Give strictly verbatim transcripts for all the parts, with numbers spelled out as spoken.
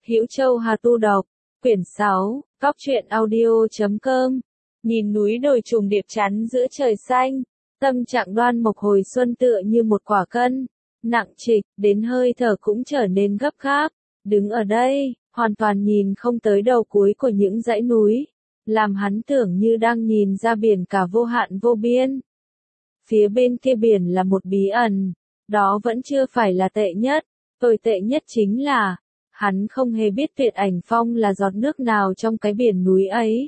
Hữu Châu Hà Tu đọc, quyển sáu, Góc truyện audio chấm com. Nhìn núi đồi trùng điệp chắn giữa trời xanh, tâm trạng Đoan Mộc hồi xuân tựa như một quả cân, nặng trịch, đến hơi thở cũng trở nên gấp gáp. Đứng ở đây, hoàn toàn nhìn không tới đầu cuối của những dãy núi, làm hắn tưởng như đang nhìn ra biển cả vô hạn vô biên. Phía bên kia biển là một bí ẩn, đó vẫn chưa phải là tệ nhất, tồi tệ nhất chính là, hắn không hề biết Tuyệt Ảnh Phong là giọt nước nào trong cái biển núi ấy.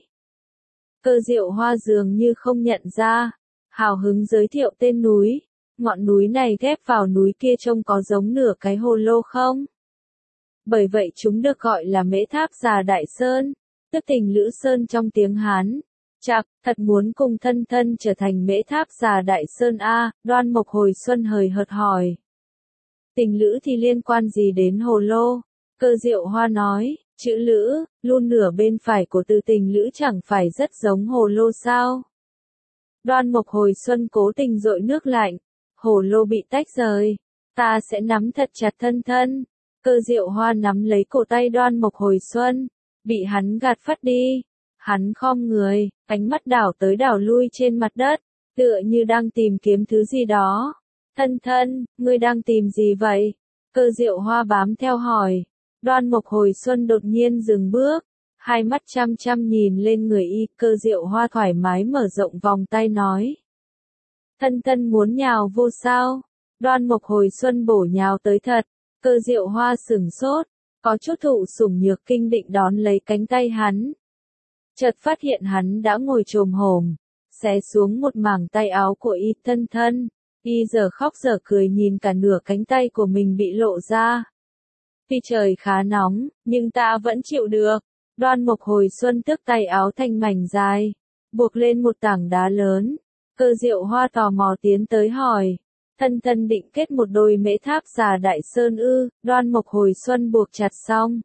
Cơ Diệu Hoa dường như không nhận ra, hào hứng giới thiệu tên núi, ngọn núi này ghép vào núi kia trông có giống nửa cái hồ lô không? Bởi vậy chúng được gọi là Mễ Tháp Già Đại Sơn, tức Tình Lữ Sơn trong tiếng Hán. Chạc, thật muốn cùng thân thân trở thành Mễ Tháp Già Đại Sơn a, Đoan Mộc hồi xuân hời hợt hỏi. Tình lữ thì liên quan gì đến hồ lô? Cơ Diệu Hoa nói, chữ lữ, luôn nửa bên phải của từ tình lữ chẳng phải rất giống hồ lô sao? Đoan Mộc hồi xuân cố tình dội nước lạnh, hồ lô bị tách rời, ta sẽ nắm thật chặt thân thân. Cơ Diệu Hoa nắm lấy cổ tay Đoan Mộc hồi xuân, bị hắn gạt phắt đi. Hắn khom người, ánh mắt đảo tới đảo lui trên mặt đất, tựa như đang tìm kiếm thứ gì đó. Thân thân, ngươi đang tìm gì vậy? Cơ Diệu Hoa bám theo hỏi. Đoan Mộc hồi xuân đột nhiên dừng bước, hai mắt chăm chăm nhìn lên người y. Cơ Diệu Hoa thoải mái mở rộng vòng tay nói. Thân thân muốn nhào vô sao? Đoan Mộc hồi xuân bổ nhào tới thật. Cơ Diệu Hoa sửng sốt, có chút thụ sủng nhược kinh định đón lấy cánh tay hắn. Chợt phát hiện hắn đã ngồi chồm hổm, xé xuống một mảng tay áo của y. Thân thân, y giờ khóc giờ cười nhìn cả nửa cánh tay của mình bị lộ ra. Tuy trời khá nóng, nhưng ta vẫn chịu được. Đoan Mộc hồi xuân tước tay áo thành mảnh dài, buộc lên một tảng đá lớn. Cơ Diệu Hoa tò mò tiến tới hỏi. Thân thân định kết một đôi Mễ Tháp Già Đại Sơn ư? Đoan Mộc hồi xuân buộc chặt xong.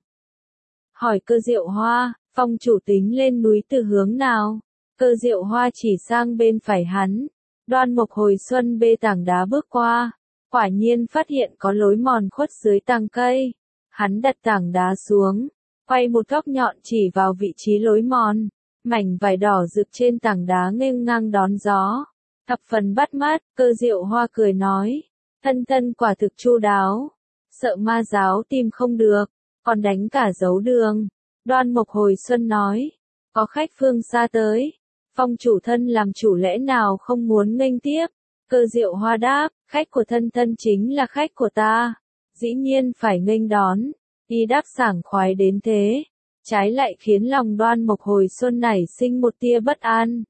Hỏi Cơ Diệu Hoa, phong chủ tính lên núi từ hướng nào? Cơ Diệu Hoa chỉ sang bên phải hắn. Đoan Mộc hồi xuân bê tảng đá bước qua, quả nhiên phát hiện có lối mòn khuất dưới tàng cây. Hắn đặt tảng đá xuống, quay một góc nhọn chỉ vào vị trí lối mòn, mảnh vải đỏ rực trên tảng đá nghênh ngang đón gió, thập phần bắt mắt. Cơ Diệu Hoa cười nói, thân thân quả thực chu đáo, sợ ma giáo tìm không được, còn đánh cả dấu đường. Đoan Mộc hồi xuân nói, có khách phương xa tới, phong chủ thân làm chủ lẽ nào không muốn nghênh tiếp? Cơ Diệu Hoa đáp, khách của thân thân chính là khách của ta, dĩ nhiên phải nghênh đón. Y đáp sảng khoái đến thế, trái lại khiến lòng Đoan Mộc hồi xuân nảy sinh một tia bất an.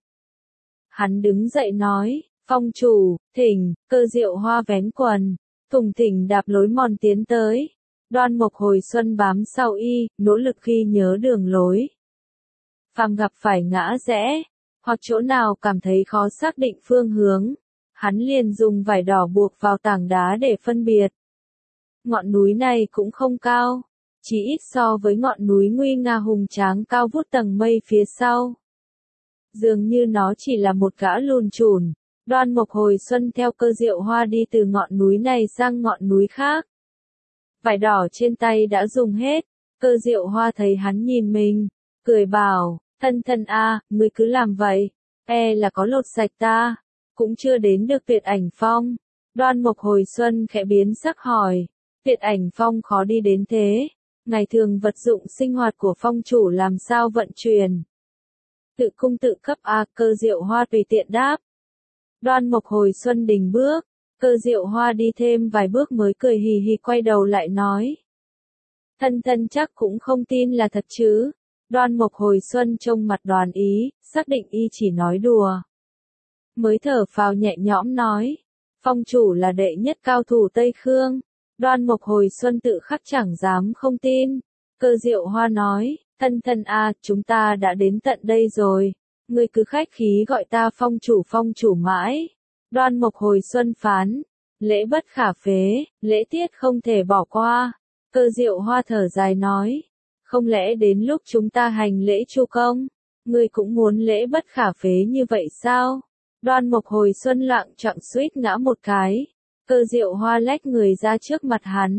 Hắn đứng dậy nói, phong chủ, thỉnh. Cơ Diệu Hoa vén quần, thùng thỉnh đạp lối mòn tiến tới. Đoan Mộc hồi xuân bám sau y, nỗ lực ghi nhớ đường lối. Phàm gặp phải ngã rẽ, hoặc chỗ nào cảm thấy khó xác định phương hướng, hắn liền dùng vải đỏ buộc vào tảng đá để phân biệt. Ngọn núi này cũng không cao, chỉ ít so với ngọn núi nguy nga hùng tráng cao vút tầng mây phía sau. Dường như nó chỉ là một gã lùn chủn. Đoan Mộc hồi xuân theo Cơ Diệu Hoa đi từ ngọn núi này sang ngọn núi khác. Vải đỏ trên tay đã dùng hết. Cơ Diệu Hoa thấy hắn nhìn mình, cười bảo, thân thân a, ngươi cứ làm vậy, e là có lột sạch ta, cũng chưa đến được Tuyệt Ảnh Phong. Đoan Mộc hồi xuân khẽ biến sắc hỏi, Tuyệt Ảnh Phong khó đi đến thế, ngày thường vật dụng sinh hoạt của phong chủ làm sao vận chuyển? Tự cung tự cấp a. Cơ Diệu Hoa tùy tiện đáp. Đoan Mộc hồi xuân đình bước, Cơ Diệu Hoa đi thêm vài bước mới cười hì hì quay đầu lại nói. Thân thân chắc cũng không tin là thật chứ? Đoan Mộc hồi xuân trông mặt đoán ý, xác định y chỉ nói đùa. Mới thở phào nhẹ nhõm nói, phong chủ là đệ nhất cao thủ Tây Khương. Đoan Mộc hồi xuân tự khắc chẳng dám không tin. Cơ Diệu Hoa nói, thân thân a, chúng ta đã đến tận đây rồi, ngươi cứ khách khí gọi ta phong chủ phong chủ mãi. Đoan Mộc hồi xuân phán, lễ bất khả phế, lễ tiết không thể bỏ qua. Cơ Diệu Hoa thở dài nói, không lẽ đến lúc chúng ta hành lễ chu công, ngươi cũng muốn lễ bất khả phế như vậy sao? Đoan Mộc hồi xuân loạng choạng suýt ngã một cái. Cơ Diệu Hoa lách người ra trước mặt hắn,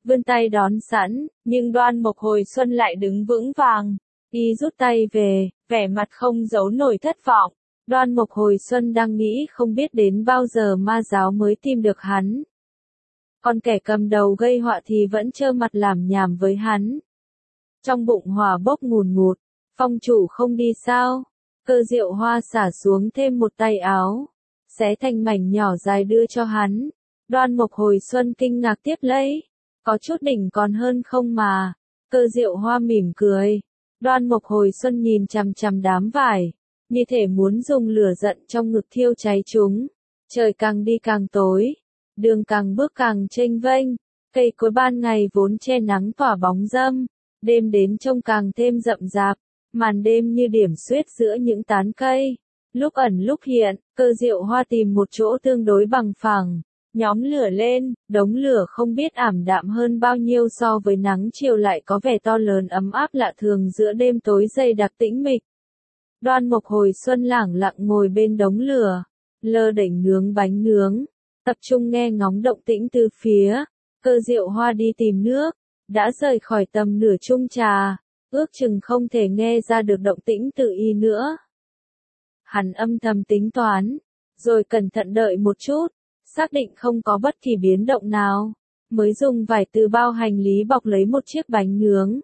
vươn tay đón sẵn, nhưng Đoan Mộc hồi xuân lại đứng vững vàng. Y rút tay về, vẻ mặt không giấu nổi thất vọng. Đoan Mộc hồi xuân đang nghĩ không biết đến bao giờ ma giáo mới tìm được hắn. Còn kẻ cầm đầu gây họa thì vẫn trơ mặt làm nhảm với hắn. Trong bụng hỏa bốc ngùn ngụt, phong chủ không đi sao? Cơ Diệu Hoa xả xuống thêm một tay áo, xé thành mảnh nhỏ dài đưa cho hắn. Đoan Mộc hồi xuân kinh ngạc tiếp lấy. Có chút đỉnh còn hơn không mà. Cơ Diệu Hoa mỉm cười. Đoan Mộc hồi xuân nhìn chằm chằm đám vải, như thể muốn dùng lửa giận trong ngực thiêu cháy chúng. Trời càng đi càng tối, đường càng bước càng chênh vênh, cây cối ban ngày vốn che nắng tỏa bóng râm, đêm đến trông càng thêm rậm rạp, màn đêm như điểm xuyết giữa những tán cây, lúc ẩn lúc hiện. Cơ Diệu Hoa tìm một chỗ tương đối bằng phẳng, nhóm lửa lên, đống lửa không biết ảm đạm hơn bao nhiêu so với nắng chiều lại có vẻ to lớn ấm áp lạ thường giữa đêm tối dày đặc tĩnh mịch. Đoan Mộc hồi xuân lẳng lặng ngồi bên đống lửa, lơ đễnh nướng bánh nướng, tập trung nghe ngóng động tĩnh từ phía. Cơ Diệu Hoa đi tìm nước, đã rời khỏi tầm nửa chung trà, ước chừng không thể nghe ra được động tĩnh từ y nữa. Hắn âm thầm tính toán, rồi cẩn thận đợi một chút, xác định không có bất kỳ biến động nào, mới dùng vải từ bao hành lý bọc lấy một chiếc bánh nướng.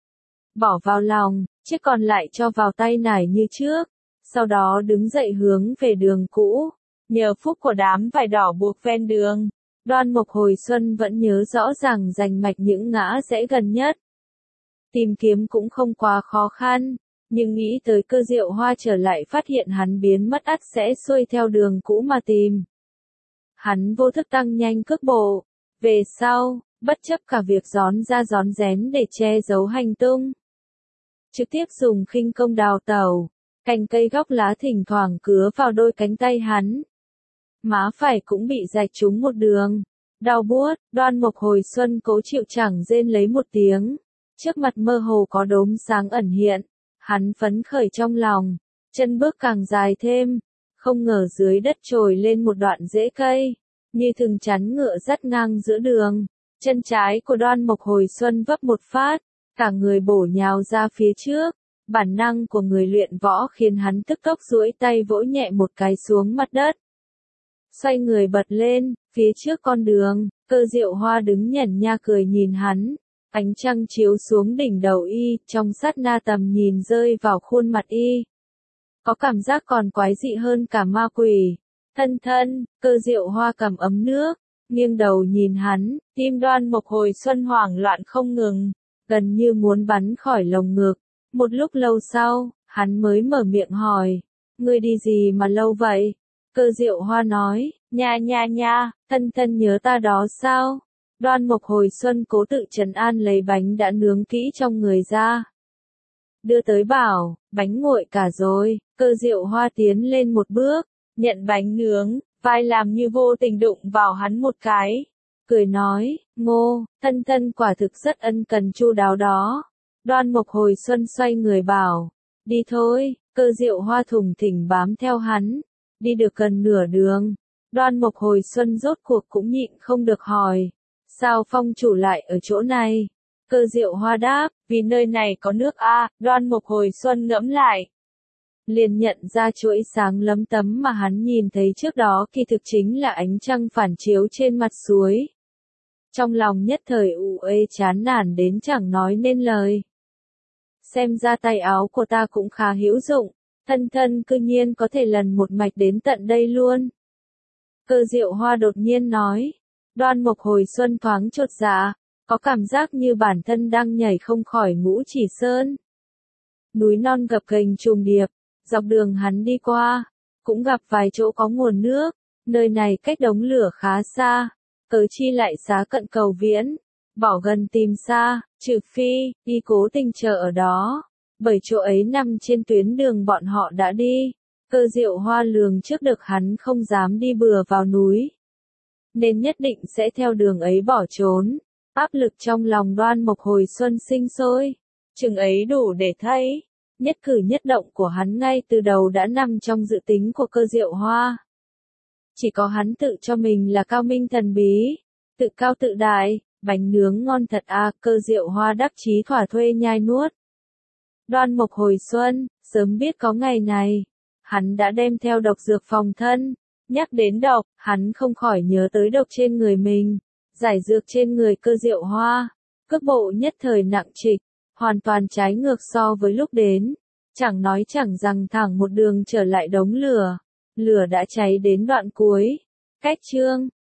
Bỏ vào lòng, chiếc còn lại cho vào tay nải như trước, sau đó đứng dậy hướng về đường cũ. Nhờ phúc của đám vải đỏ buộc ven đường, Đoan Mộc hồi xuân vẫn nhớ rõ ràng rành mạch những ngã rẽ gần nhất. Tìm kiếm cũng không quá khó khăn, nhưng nghĩ tới Cơ Diệu Hoa trở lại phát hiện hắn biến mất ắt sẽ xuôi theo đường cũ mà tìm. Hắn vô thức tăng nhanh cước bộ, về sau, bất chấp cả việc gión ra gión rén để che giấu hành tung. Trực tiếp dùng khinh công đào tẩu, cành cây góc lá thỉnh thoảng cứa vào đôi cánh tay hắn. Má phải cũng bị rạch trúng một đường, đau buốt. Đoan Mộc hồi xuân cố chịu chẳng rên lấy một tiếng, trước mặt mơ hồ có đốm sáng ẩn hiện, hắn phấn khởi trong lòng, chân bước càng dài thêm, không ngờ dưới đất trồi lên một đoạn rễ cây, như thừng chắn ngựa dắt ngang giữa đường. Chân trái của Đoan Mộc hồi xuân vấp một phát, cả người bổ nhào ra phía trước. Bản năng của người luyện võ khiến hắn tức tốc duỗi tay vỗ nhẹ một cái xuống mặt đất. Xoay người bật lên, phía trước con đường, Cơ Diệu Hoa đứng nhẩn nha cười nhìn hắn. Ánh trăng chiếu xuống đỉnh đầu y, trong sát na tầm nhìn rơi vào khuôn mặt y. Có cảm giác còn quái dị hơn cả ma quỷ. Thân thân, Cơ Diệu Hoa cầm ấm nước, nghiêng đầu nhìn hắn, tim Đoan Mộc hồi xuân hoảng loạn không ngừng, gần như muốn bắn khỏi lồng ngực. Một lúc lâu sau, hắn mới mở miệng hỏi, ngươi đi gì mà lâu vậy? Cơ Diệu Hoa nói, nha nha nha, thân thân nhớ ta đó sao? Đoan Mộc hồi xuân cố tự trấn an lấy bánh đã nướng kỹ trong người ra. Đưa tới bảo, bánh nguội cả rồi. Cơ Diệu Hoa tiến lên một bước, nhận bánh nướng, vai làm như vô tình đụng vào hắn một cái. Cười nói, Ngô, thân thân quả thực rất ân cần chu đáo đó. Đoan Mộc hồi xuân xoay người bảo, đi thôi. Cơ Diệu Hoa thùng thỉnh bám theo hắn. Đi được gần nửa đường, Đoan Mộc hồi xuân rốt cuộc cũng nhịn không được hỏi, sao phong chủ lại ở chỗ này? Cơ Diệu Hoa đáp, vì nơi này có nước a. Đoan Mộc hồi xuân ngẫm lại, liền nhận ra chuỗi sáng lấm tấm mà hắn nhìn thấy trước đó kỳ thực chính là ánh trăng phản chiếu trên mặt suối. Trong lòng nhất thời u ê chán nản đến chẳng nói nên lời. Xem ra tay áo của ta cũng khá hữu dụng, thân thân cư nhiên có thể lần một mạch đến tận đây luôn. Cơ Diệu Hoa đột nhiên nói. Đoan Mộc hồi xuân thoáng chột dạ, có cảm giác như bản thân đang nhảy không khỏi Ngũ Chỉ Sơn. Núi non gập ghềnh trùng điệp, dọc đường hắn đi qua, cũng gặp vài chỗ có nguồn nước, nơi này cách đống lửa khá xa, cớ chi lại xá cận cầu viễn, bỏ gần tìm xa, trừ phi, đi cố tình chờ ở đó, bởi chỗ ấy nằm trên tuyến đường bọn họ đã đi. Cơ Diệu Hoa lường trước được hắn không dám đi bừa vào núi, nên nhất định sẽ theo đường ấy bỏ trốn. Áp lực trong lòng Đoan Mộc hồi xuân sinh sôi, chừng ấy đủ để thấy, nhất cử nhất động của hắn ngay từ đầu đã nằm trong dự tính của Cơ Diệu Hoa. Chỉ có hắn tự cho mình là cao minh thần bí, tự cao tự đại, Bánh nướng ngon thật à, Cơ Diệu Hoa đắc chí thỏa thuê nhai nuốt. Đoan Mộc hồi xuân, sớm biết có ngày này, hắn đã đem theo độc dược phòng thân. Nhắc đến độc, hắn không khỏi nhớ tới độc trên người mình, giải dược trên người Cơ Diệu Hoa. Cước bộ nhất thời nặng trịch, hoàn toàn trái ngược so với lúc đến. Chẳng nói chẳng rằng thẳng một đường trở lại đống lửa. Lửa đã cháy đến đoạn cuối. Cách chương